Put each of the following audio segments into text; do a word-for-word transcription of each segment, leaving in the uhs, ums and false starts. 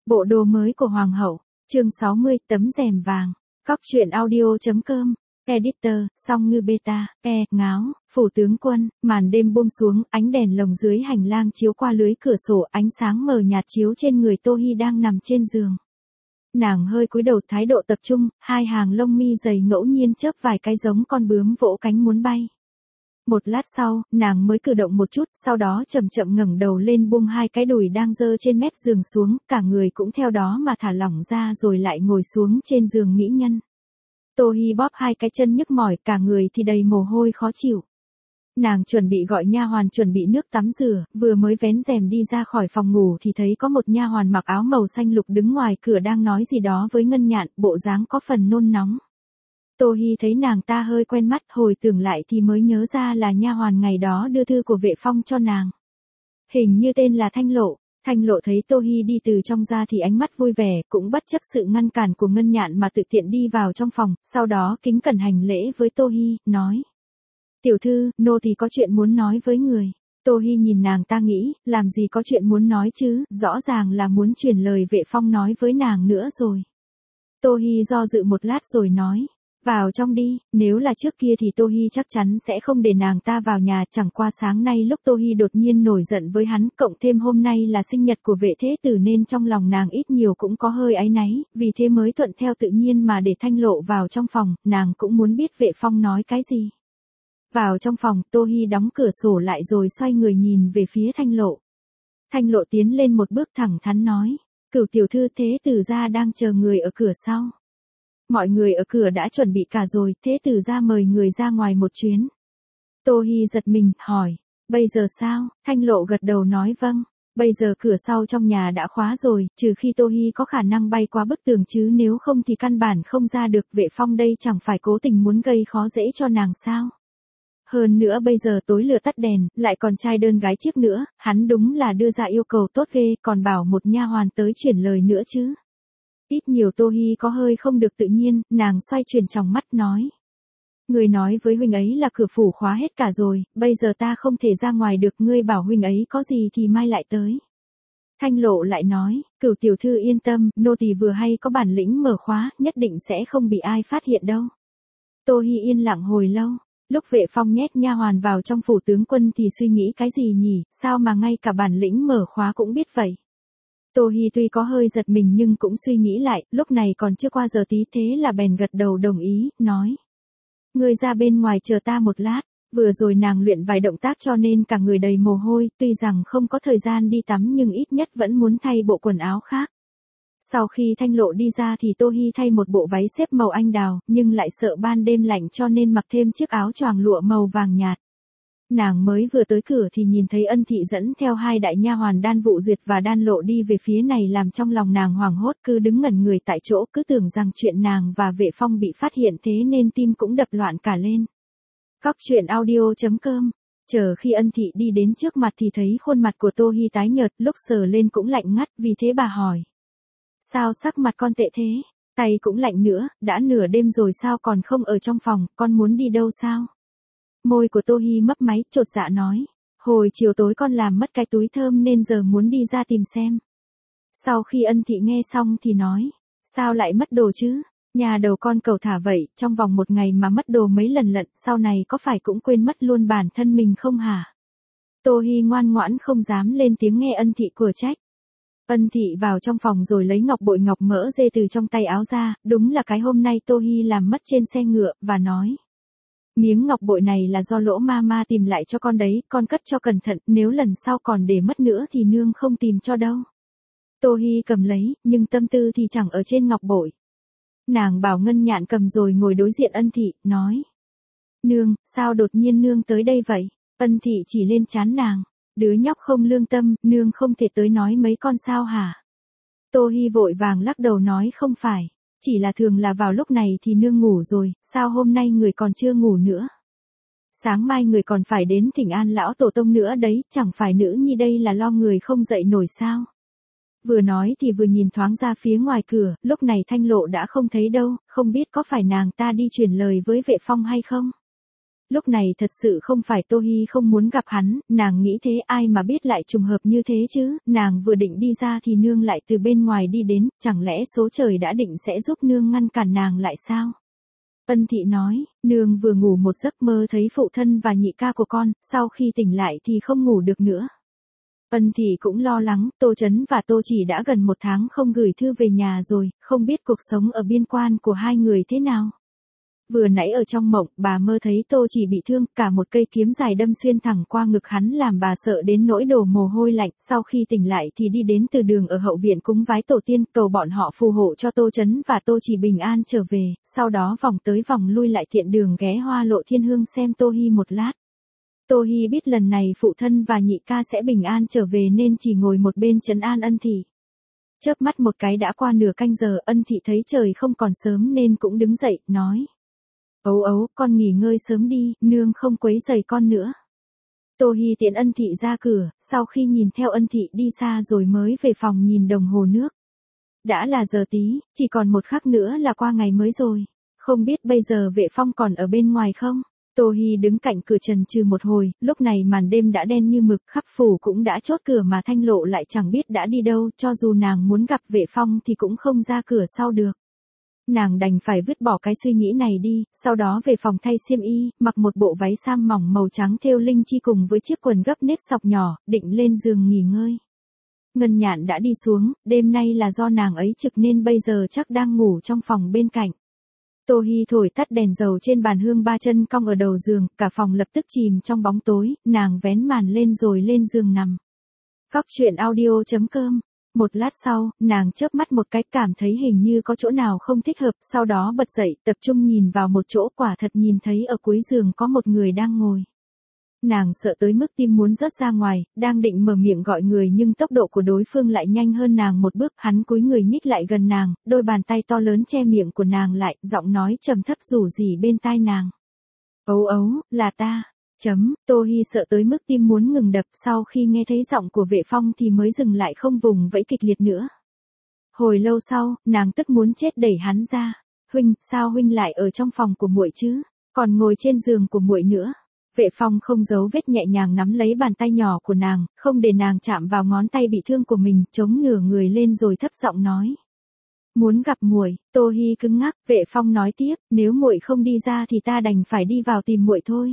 Bộ đồ mới của Hoàng hậu, chương sáu mươi, tấm rèm vàng. Cóc truyện audio.com, editor, song ngư beta, e, ngáo, phủ tướng quân, màn đêm buông xuống, ánh đèn lồng dưới hành lang chiếu qua lưới cửa sổ, ánh sáng mờ nhạt chiếu trên người Tô Hi đang nằm trên giường. Nàng hơi cúi đầu thái độ tập trung, hai hàng lông mi dày ngẫu nhiên chớp vài cái giống con bướm vỗ cánh muốn bay. Một lát sau, nàng mới cử động một chút, sau đó chậm chậm ngẩng đầu lên buông hai cái đùi đang dơ trên mép giường xuống, cả người cũng theo đó mà thả lỏng ra rồi lại ngồi xuống trên giường mỹ nhân. Tô Hi bóp hai cái chân nhức mỏi, cả người thì đầy mồ hôi khó chịu. Nàng chuẩn bị gọi nha hoàn chuẩn bị nước tắm rửa, vừa mới vén rèm đi ra khỏi phòng ngủ thì thấy có một nha hoàn mặc áo màu xanh lục đứng ngoài cửa đang nói gì đó với Ngân Nhạn, bộ dáng có phần nôn nóng. Tô Hi thấy nàng ta hơi quen mắt, hồi tưởng lại thì mới nhớ ra là nha hoàn ngày đó đưa thư của Vệ Phong cho nàng. Hình như tên là Thanh Lộ. Thanh Lộ thấy Tô Hi đi từ trong ra thì ánh mắt vui vẻ, cũng bất chấp sự ngăn cản của Ngân Nhạn mà tự tiện đi vào trong phòng, sau đó kính cẩn hành lễ với Tô Hi, nói: "Tiểu thư, nô tỳ có chuyện muốn nói với người." Tô Hi nhìn nàng ta nghĩ, làm gì có chuyện muốn nói chứ, rõ ràng là muốn truyền lời Vệ Phong nói với nàng nữa rồi. Tô Hi do dự một lát rồi nói: "Vào trong đi." Nếu là trước kia thì Tô Hi chắc chắn sẽ không để nàng ta vào nhà, chẳng qua sáng nay lúc Tô Hi đột nhiên nổi giận với hắn, cộng thêm hôm nay là sinh nhật của Vệ Thế Tử nên trong lòng nàng ít nhiều cũng có hơi áy náy, vì thế mới thuận theo tự nhiên mà để Thanh Lộ vào trong phòng, nàng cũng muốn biết Vệ Phong nói cái gì. Vào trong phòng, Tô Hi đóng cửa sổ lại rồi xoay người nhìn về phía Thanh Lộ. Thanh Lộ tiến lên một bước thẳng thắn nói: "Cửu tiểu thư, Thế Tử gia đang chờ người ở cửa sau." Mọi người ở cửa đã chuẩn bị cả rồi, Thế Tử gia mời người ra ngoài một chuyến. Tô Hi giật mình, hỏi: "Bây giờ sao?" Thanh Lộ gật đầu nói: "Vâng, bây giờ cửa sau trong nhà đã khóa rồi, trừ khi Tô Hi có khả năng bay qua bức tường chứ nếu không thì căn bản không ra được. Vệ Phong đây chẳng phải cố tình muốn gây khó dễ cho nàng sao? Hơn nữa bây giờ tối lửa tắt đèn, lại còn trai đơn gái chiếc nữa, hắn đúng là đưa ra yêu cầu tốt ghê, còn bảo một nha hoàn tới chuyển lời nữa chứ." Ít nhiều Tô Hi có hơi không được tự nhiên, nàng xoay chuyển tròng mắt nói: "Người nói với huynh ấy là cửa phủ khóa hết cả rồi, bây giờ ta không thể ra ngoài được, ngươi bảo huynh ấy có gì thì mai lại tới." Thanh Lộ lại nói: "Cửu tiểu thư yên tâm, nô tỳ vừa hay có bản lĩnh mở khóa, nhất định sẽ không bị ai phát hiện đâu." Tô Hi yên lặng hồi lâu. Lúc Vệ Phong nhét nha hoàn vào trong phủ tướng quân thì suy nghĩ cái gì nhỉ, sao mà ngay cả bản lĩnh mở khóa cũng biết vậy. Tô Hi tuy có hơi giật mình nhưng cũng suy nghĩ lại, lúc này còn chưa qua giờ tí, thế là bèn gật đầu đồng ý, nói: "Ngươi ra bên ngoài chờ ta một lát." Vừa rồi nàng luyện vài động tác cho nên cả người đầy mồ hôi, tuy rằng không có thời gian đi tắm nhưng ít nhất vẫn muốn thay bộ quần áo khác. Sau khi Thanh Lộ đi ra thì Tô Hi thay một bộ váy xếp màu anh đào, nhưng lại sợ ban đêm lạnh cho nên mặc thêm chiếc áo choàng lụa màu vàng nhạt. Nàng mới vừa tới cửa thì nhìn thấy Ân Thị dẫn theo hai đại nha hoàn Đan Vụ Duyệt và Đan Lộ đi về phía này, làm trong lòng nàng hoảng hốt, cứ đứng ngẩn người tại chỗ, cứ tưởng rằng chuyện nàng và Vệ Phong bị phát hiện, thế nên tim cũng đập loạn cả lên. Cóc truyện audio.com. Chờ khi Ân Thị đi đến trước mặt thì thấy khuôn mặt của Tô Hi tái nhợt, lúc sờ lên cũng lạnh ngắt, vì thế bà hỏi: "Sao sắc mặt con tệ thế? Tay cũng lạnh nữa, đã nửa đêm rồi sao còn không ở trong phòng, con muốn đi đâu sao?" Môi của Tô Hi mấp máy, chột dạ nói: "Hồi chiều tối con làm mất cái túi thơm nên giờ muốn đi ra tìm xem." Sau khi Ân Thị nghe xong thì nói: "Sao lại mất đồ chứ? Nhà đầu con cẩu thả vậy, trong vòng một ngày mà mất đồ mấy lần lận, sau này có phải cũng quên mất luôn bản thân mình không hả?" Tô Hi ngoan ngoãn không dám lên tiếng nghe Ân Thị của trách. Ân Thị vào trong phòng rồi lấy ngọc bội ngọc mỡ dê từ trong tay áo ra, đúng là cái hôm nay Tô Hi làm mất trên xe ngựa, và nói: "Miếng ngọc bội này là do Lỗ ma ma tìm lại cho con đấy, con cất cho cẩn thận, nếu lần sau còn để mất nữa thì nương không tìm cho đâu." Tô Hi cầm lấy, nhưng tâm tư thì chẳng ở trên ngọc bội. Nàng bảo Ngân Nhạn cầm rồi ngồi đối diện Ân Thị, nói: "Nương, sao đột nhiên nương tới đây vậy?" Ân Thị chỉ lên trán nàng: "Đứa nhóc không lương tâm, nương không thể tới nói mấy con sao hả?" Tô Hi vội vàng lắc đầu nói: "Không phải, chỉ là thường là vào lúc này thì nương ngủ rồi, sao hôm nay người còn chưa ngủ nữa? Sáng mai người còn phải đến thỉnh an lão tổ tông nữa đấy, chẳng phải nữ nhi đây là lo người không dậy nổi sao?" Vừa nói thì vừa nhìn thoáng ra phía ngoài cửa, lúc này Thanh Lộ đã không thấy đâu, không biết có phải nàng ta đi truyền lời với Vệ Phong hay không. Lúc này thật sự không phải Tô Hi không muốn gặp hắn, nàng nghĩ thế ai mà biết lại trùng hợp như thế chứ, nàng vừa định đi ra thì nương lại từ bên ngoài đi đến, chẳng lẽ số trời đã định sẽ giúp nương ngăn cản nàng lại sao? Ân Thị nói, nương vừa ngủ một giấc mơ thấy phụ thân và nhị ca của con, sau khi tỉnh lại thì không ngủ được nữa. Ân Thị cũng lo lắng, Tô Chấn và Tô Chỉ đã gần một tháng không gửi thư về nhà rồi, không biết cuộc sống ở biên quan của hai người thế nào. Vừa nãy ở trong mộng, bà mơ thấy Tô Chỉ bị thương, cả một cây kiếm dài đâm xuyên thẳng qua ngực hắn làm bà sợ đến nỗi đổ mồ hôi lạnh, sau khi tỉnh lại thì đi đến từ đường ở hậu viện cúng vái tổ tiên, cầu bọn họ phù hộ cho Tô Chấn và Tô Chỉ bình an trở về, sau đó vòng tới vòng lui lại thiện đường ghé Hoa Lộ Thiên Hương xem Tô Hi một lát. Tô Hi biết lần này phụ thân và nhị ca sẽ bình an trở về nên chỉ ngồi một bên trấn an Ân Thị. Chớp mắt một cái đã qua nửa canh giờ, Ân Thị thấy trời không còn sớm nên cũng đứng dậy, nói. Ấu ấu, con nghỉ ngơi sớm đi, nương không quấy rầy con nữa. Tô Hi tiễn Ân Thị ra cửa, sau khi nhìn theo Ân Thị đi xa rồi mới về phòng nhìn đồng hồ nước. Đã là giờ tí, chỉ còn một khắc nữa là qua ngày mới rồi. Không biết bây giờ Vệ Phong còn ở bên ngoài không? Tô Hi đứng cạnh cửa chần chừ một hồi, lúc này màn đêm đã đen như mực, khắp phủ cũng đã chốt cửa mà Thanh Lộ lại chẳng biết đã đi đâu, cho dù nàng muốn gặp Vệ Phong thì cũng không ra cửa sau được. Nàng đành phải vứt bỏ cái suy nghĩ này đi, sau đó về phòng thay xiêm y, mặc một bộ váy sam mỏng màu trắng thêu linh chi cùng với chiếc quần gấp nếp sọc nhỏ, định lên giường nghỉ ngơi. Ngân Nhạn đã đi xuống, đêm nay là do nàng ấy trực nên bây giờ chắc đang ngủ trong phòng bên cạnh. Tô Hi thổi tắt đèn dầu trên bàn hương ba chân cong ở đầu giường, cả phòng lập tức chìm trong bóng tối, nàng vén màn lên rồi lên giường nằm. Góc truyện audio chấm com. Một lát sau, nàng chớp mắt một cái cảm thấy hình như có chỗ nào không thích hợp, sau đó bật dậy, tập trung nhìn vào một chỗ, quả thật nhìn thấy ở cuối giường có một người đang ngồi. Nàng sợ tới mức tim muốn rớt ra ngoài, đang định mở miệng gọi người nhưng tốc độ của đối phương lại nhanh hơn nàng một bước, hắn cúi người nhích lại gần nàng, đôi bàn tay to lớn che miệng của nàng lại, giọng nói trầm thấp rủ rỉ bên tai nàng. Ấu ấu, là ta. Chấm, Tô Hi sợ tới mức tim muốn ngừng đập, sau khi nghe thấy giọng của Vệ Phong thì mới dừng lại không vùng vẫy kịch liệt nữa. Hồi lâu sau, nàng tức muốn chết đẩy hắn ra. Huynh, sao huynh lại ở trong phòng của muội chứ? Còn ngồi trên giường của muội nữa. Vệ Phong không giấu vết nhẹ nhàng nắm lấy bàn tay nhỏ của nàng, không để nàng chạm vào ngón tay bị thương của mình, chống nửa người lên rồi thấp giọng nói. Muốn gặp muội. Tô Hi cứng ngắc, Vệ Phong nói tiếp, nếu muội không đi ra thì ta đành phải đi vào tìm muội thôi.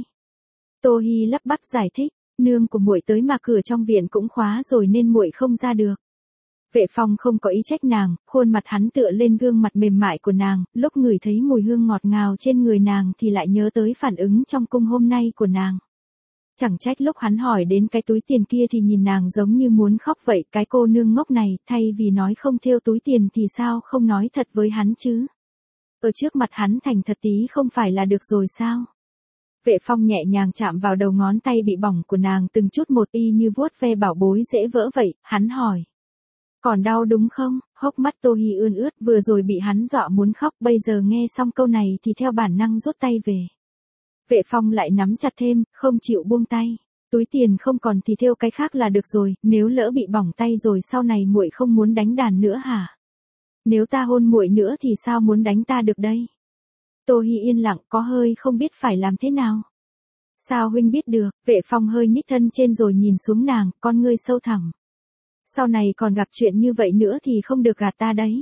Tô Hi lắp bắp giải thích, nương của muội tới mà cửa trong viện cũng khóa rồi nên muội không ra được. Vệ Phong không có ý trách nàng, khuôn mặt hắn tựa lên gương mặt mềm mại của nàng, lúc ngửi thấy mùi hương ngọt ngào trên người nàng thì lại nhớ tới phản ứng trong cung hôm nay của nàng. Chẳng trách lúc hắn hỏi đến cái túi tiền kia thì nhìn nàng giống như muốn khóc vậy, cái cô nương ngốc này, thay vì nói không thêu túi tiền thì sao không nói thật với hắn chứ. Ở trước mặt hắn thành thật tí không phải là được rồi sao? Vệ Phong nhẹ nhàng chạm vào đầu ngón tay bị bỏng của nàng từng chút một y như vuốt ve bảo bối dễ vỡ vậy, hắn hỏi. Còn đau đúng không? Hốc mắt Tô Hi ươn ướt, vừa rồi bị hắn dọa muốn khóc, bây giờ nghe xong câu này thì theo bản năng rút tay về. Vệ Phong lại nắm chặt thêm, không chịu buông tay. Túi tiền không còn thì thêu cái khác là được rồi, nếu lỡ bị bỏng tay rồi sau này muội không muốn đánh đàn nữa hả? Nếu ta hôn muội nữa thì sao muốn đánh ta được đây? Tô Hi yên lặng, có hơi không biết phải làm thế nào. Sao huynh biết được? Vệ Phong hơi nhích thân trên rồi nhìn xuống nàng, con ngươi sâu thẳm. Sau này còn gặp chuyện như vậy nữa thì không được gạt ta đấy.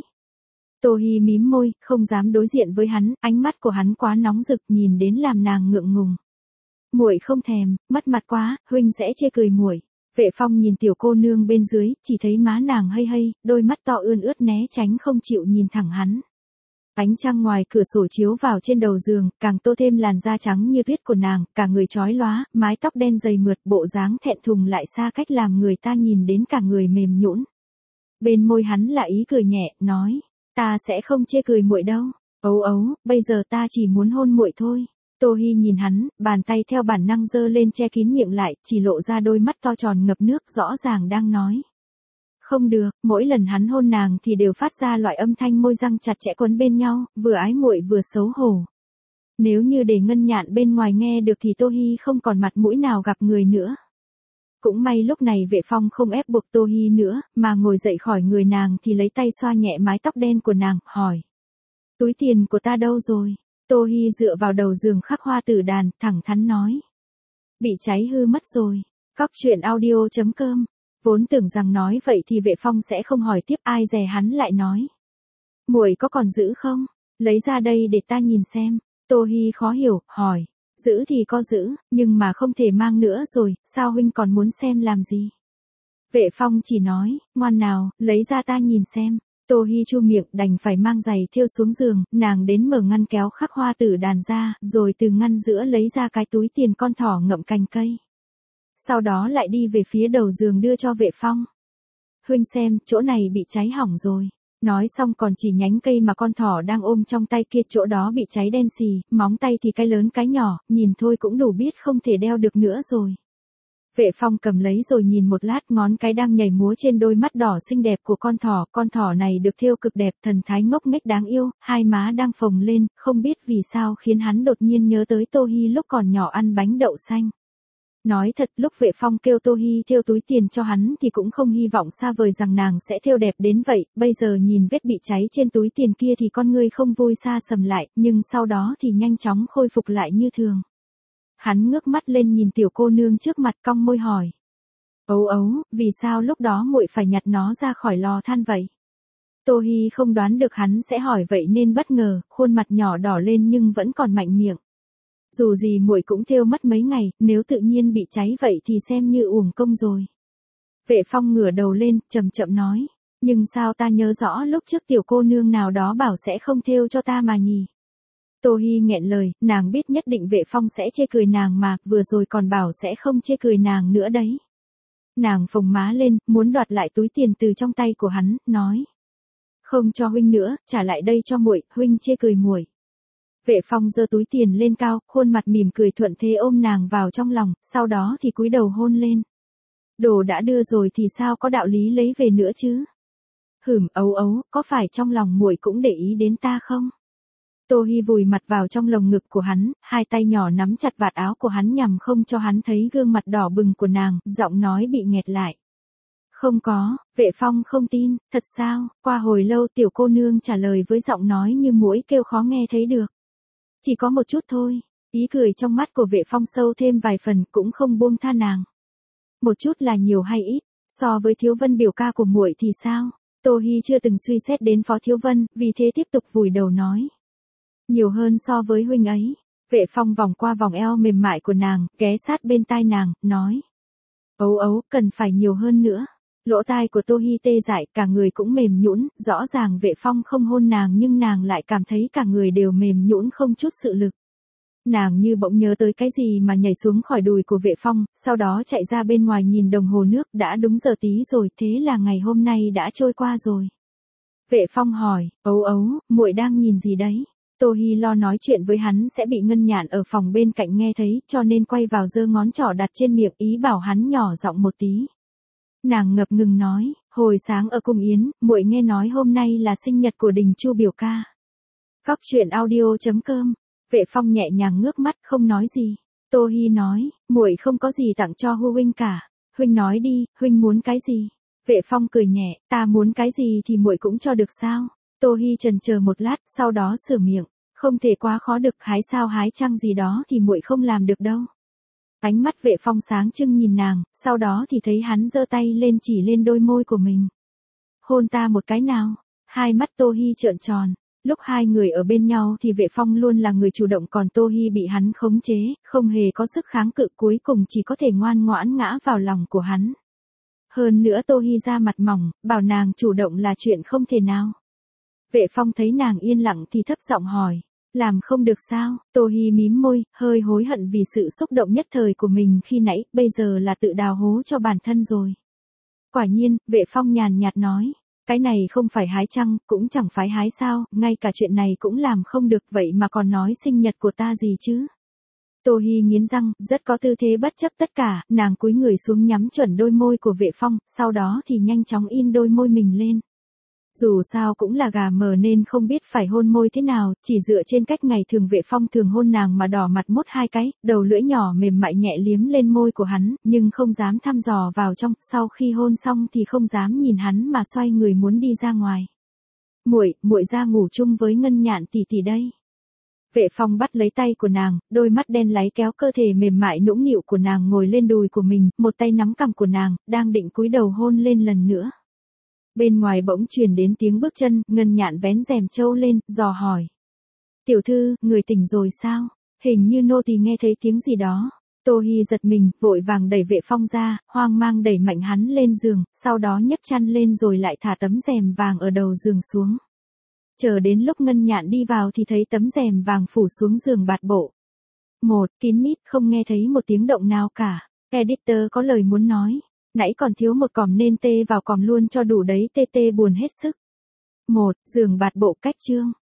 Tô Hi mím môi, không dám đối diện với hắn, ánh mắt của hắn quá nóng rực, nhìn đến làm nàng ngượng ngùng. Muội không thèm, mất mặt quá, huynh sẽ chê cười muội. Vệ Phong nhìn tiểu cô nương bên dưới, chỉ thấy má nàng hây hây, đôi mắt to ươn ướt né tránh không chịu nhìn thẳng hắn. Ánh trăng ngoài cửa sổ chiếu vào trên đầu giường, càng tô thêm làn da trắng như tuyết của nàng, cả người chói lóa, mái tóc đen dày mượt, bộ dáng thẹn thùng lại xa cách làm người ta nhìn đến cả người mềm nhũn. Bên môi hắn là ý cười nhẹ, nói, ta sẽ không chê cười muội đâu. Ấu ấu, bây giờ ta chỉ muốn hôn muội thôi. Tô Hi nhìn hắn, bàn tay theo bản năng giơ lên che kín miệng lại, chỉ lộ ra đôi mắt to tròn ngập nước, rõ ràng đang nói. Không được, mỗi lần hắn hôn nàng thì đều phát ra loại âm thanh môi răng chặt chẽ quấn bên nhau, vừa ái muội vừa xấu hổ. Nếu như để Ngân Nhạn bên ngoài nghe được thì Tô Hi không còn mặt mũi nào gặp người nữa. Cũng may lúc này Vệ Phong không ép buộc Tô Hi nữa, mà ngồi dậy khỏi người nàng thì lấy tay xoa nhẹ mái tóc đen của nàng, hỏi. Túi tiền của ta đâu rồi? Tô Hi dựa vào đầu giường khắc hoa tử đàn, thẳng thắn nói. Bị cháy hư mất rồi. Cóc truyện audio chấm com. Vốn tưởng rằng nói vậy thì Vệ Phong sẽ không hỏi tiếp, ai dè hắn lại nói. Muội có còn giữ không? Lấy ra đây để ta nhìn xem. Tô Hi khó hiểu, hỏi. Giữ thì có giữ, nhưng mà không thể mang nữa rồi, sao huynh còn muốn xem làm gì? Vệ Phong chỉ nói, ngoan nào, lấy ra ta nhìn xem. Tô Hi chu miệng, đành phải mang giày thêu xuống giường, nàng đến mở ngăn kéo khắc hoa tử đàn ra, rồi từ ngăn giữa lấy ra cái túi tiền con thỏ ngậm cành cây. Sau đó lại đi về phía đầu giường đưa cho Vệ Phong. Huynh xem, chỗ này bị cháy hỏng rồi. Nói xong còn chỉ nhánh cây mà con thỏ đang ôm trong tay kia, chỗ đó bị cháy đen xì, móng tay thì cái lớn cái nhỏ, nhìn thôi cũng đủ biết không thể đeo được nữa rồi. Vệ Phong cầm lấy rồi nhìn một lát, ngón cái đang nhảy múa trên đôi mắt đỏ xinh đẹp của con thỏ, con thỏ này được thêu cực đẹp, thần thái ngốc nghếch đáng yêu, hai má đang phồng lên, không biết vì sao khiến hắn đột nhiên nhớ tới Tô Hi lúc còn nhỏ ăn bánh đậu xanh. Nói thật, lúc Vệ Phong kêu Tô Hi thêu túi tiền cho hắn thì cũng không hy vọng xa vời rằng nàng sẽ thêu đẹp đến vậy, bây giờ nhìn vết bị cháy trên túi tiền kia thì con ngươi không vui xa sầm lại, nhưng sau đó thì nhanh chóng khôi phục lại như thường. Hắn ngước mắt lên nhìn tiểu cô nương trước mặt, cong môi hỏi. Ấu ấu, vì sao lúc đó muội phải nhặt nó ra khỏi lò than vậy? Tô Hi không đoán được hắn sẽ hỏi vậy nên bất ngờ, khuôn mặt nhỏ đỏ lên nhưng vẫn còn mạnh miệng. Dù gì muội cũng thêu mất mấy ngày, nếu tự nhiên bị cháy vậy thì xem như uổng công rồi. Vệ Phong ngửa đầu lên, chậm chậm nói. Nhưng sao ta nhớ rõ lúc trước tiểu cô nương nào đó bảo sẽ không thêu cho ta mà nhỉ? Tô Hi nghẹn lời, nàng biết nhất định Vệ Phong sẽ chê cười nàng mà, vừa rồi còn bảo sẽ không chê cười nàng nữa đấy. Nàng phồng má lên, muốn đoạt lại túi tiền từ trong tay của hắn, nói. Không cho huynh nữa, trả lại đây cho muội, huynh chê cười muội. Vệ Phong giơ túi tiền lên cao, khuôn mặt mỉm cười thuận thế ôm nàng vào trong lòng, sau đó thì cúi đầu hôn lên. Đồ đã đưa rồi thì sao có đạo lý lấy về nữa chứ? Hửm, ấu ấu, có phải trong lòng muội cũng để ý đến ta không? Tô Hi vùi mặt vào trong lồng ngực của hắn, hai tay nhỏ nắm chặt vạt áo của hắn nhằm không cho hắn thấy gương mặt đỏ bừng của nàng, giọng nói bị nghẹt lại. Không có, Vệ Phong không tin, thật sao? Qua hồi lâu tiểu cô nương trả lời với giọng nói như muỗi kêu khó nghe thấy được. Chỉ có một chút thôi, ý cười trong mắt của Vệ Phong sâu thêm vài phần, cũng không buông tha nàng. Một chút là nhiều hay ít, so với Thiếu Vân biểu ca của muội thì sao? Tô Hi chưa từng suy xét đến Phó Thiếu Vân, vì thế tiếp tục vùi đầu nói. Nhiều hơn so với huynh ấy. Vệ Phong vòng qua vòng eo mềm mại của nàng, ghé sát bên tai nàng, nói. Ấu ấu, cần phải nhiều hơn nữa. Lỗ tai của Tô Hi tê dại, cả người cũng mềm nhũn, rõ ràng Vệ Phong không hôn nàng nhưng nàng lại cảm thấy cả người đều mềm nhũn không chút sự lực. Nàng như bỗng nhớ tới cái gì mà nhảy xuống khỏi đùi của Vệ Phong, sau đó chạy ra bên ngoài nhìn đồng hồ nước, đã đúng giờ tí rồi, thế là ngày hôm nay đã trôi qua rồi. Vệ Phong hỏi, ấu ấu, muội đang nhìn gì đấy? Tô Hi lo nói chuyện với hắn sẽ bị Ngân Nhạn ở phòng bên cạnh nghe thấy, cho nên quay vào giơ ngón trỏ đặt trên miệng, ý bảo hắn nhỏ giọng một tí. Nàng ngập ngừng nói, hồi sáng ở cung yến, muội nghe nói hôm nay là sinh nhật của Đình Chu biểu ca. Cóc truyện audio chấm com. Vệ Phong nhẹ nhàng ngước mắt, không nói gì. Tô Hi nói, muội không có gì tặng cho Hu huynh cả. Huynh nói đi, huynh muốn cái gì? Vệ Phong cười nhẹ, ta muốn cái gì thì muội cũng cho được sao? Tô Hi chần chờ một lát, sau đó sửa miệng, không thể quá khó được, hái sao hái trăng gì đó thì muội không làm được đâu. Ánh mắt Vệ Phong sáng trưng nhìn nàng, sau đó thì thấy hắn giơ tay lên chỉ lên đôi môi của mình. Hôn ta một cái nào? Hai mắt Tô Hi trợn tròn. Lúc hai người ở bên nhau thì Vệ Phong luôn là người chủ động, còn Tô Hi bị hắn khống chế, không hề có sức kháng cự, cuối cùng chỉ có thể ngoan ngoãn ngã vào lòng của hắn. Hơn nữa Tô Hi ra mặt mỏng, bảo nàng chủ động là chuyện không thể nào. Vệ Phong thấy nàng yên lặng thì thấp giọng hỏi, làm không được sao? Tô Hi mím môi, hơi hối hận vì sự xúc động nhất thời của mình khi nãy, bây giờ là tự đào hố cho bản thân rồi. Quả nhiên, Vệ Phong nhàn nhạt nói, cái này không phải hái trăng, cũng chẳng phải hái sao, ngay cả chuyện này cũng làm không được, vậy mà còn nói sinh nhật của ta gì chứ? Tô Hi nghiến răng, rất có tư thế bất chấp tất cả, nàng cúi người xuống nhắm chuẩn đôi môi của Vệ Phong, sau đó thì nhanh chóng in đôi môi mình lên. Dù sao cũng là gà mờ nên không biết phải hôn môi thế nào, chỉ dựa trên cách ngày thường Vệ Phong thường hôn nàng mà đỏ mặt mốt hai cái, đầu lưỡi nhỏ mềm mại nhẹ liếm lên môi của hắn, nhưng không dám thăm dò vào trong, sau khi hôn xong thì không dám nhìn hắn mà xoay người muốn đi ra ngoài. Muội, muội ra ngủ chung với Ngân Nhạn tỷ tỷ đây. Vệ Phong bắt lấy tay của nàng, đôi mắt đen láy kéo cơ thể mềm mại nũng nịu của nàng ngồi lên đùi của mình, một tay nắm cằm của nàng, đang định cúi đầu hôn lên lần nữa. Bên ngoài bỗng truyền đến tiếng bước chân, Ngân Nhạn vén rèm trâu lên, dò hỏi. Tiểu thư, người tỉnh rồi sao? Hình như nô tỳ nghe thấy tiếng gì đó. Tô Hi giật mình, vội vàng đẩy Vệ Phong ra, hoang mang đẩy mạnh hắn lên giường, sau đó nhấc chăn lên rồi lại thả tấm rèm vàng ở đầu giường xuống. Chờ đến lúc Ngân Nhạn đi vào thì thấy tấm rèm vàng phủ xuống giường bạt bộ. Một, kín mít, không nghe thấy một tiếng động nào cả. Editor có lời muốn nói. Nãy còn thiếu một còm nên tê vào còm luôn cho đủ đấy, tê tê buồn hết sức. Một, giường bạt bộ cách chương.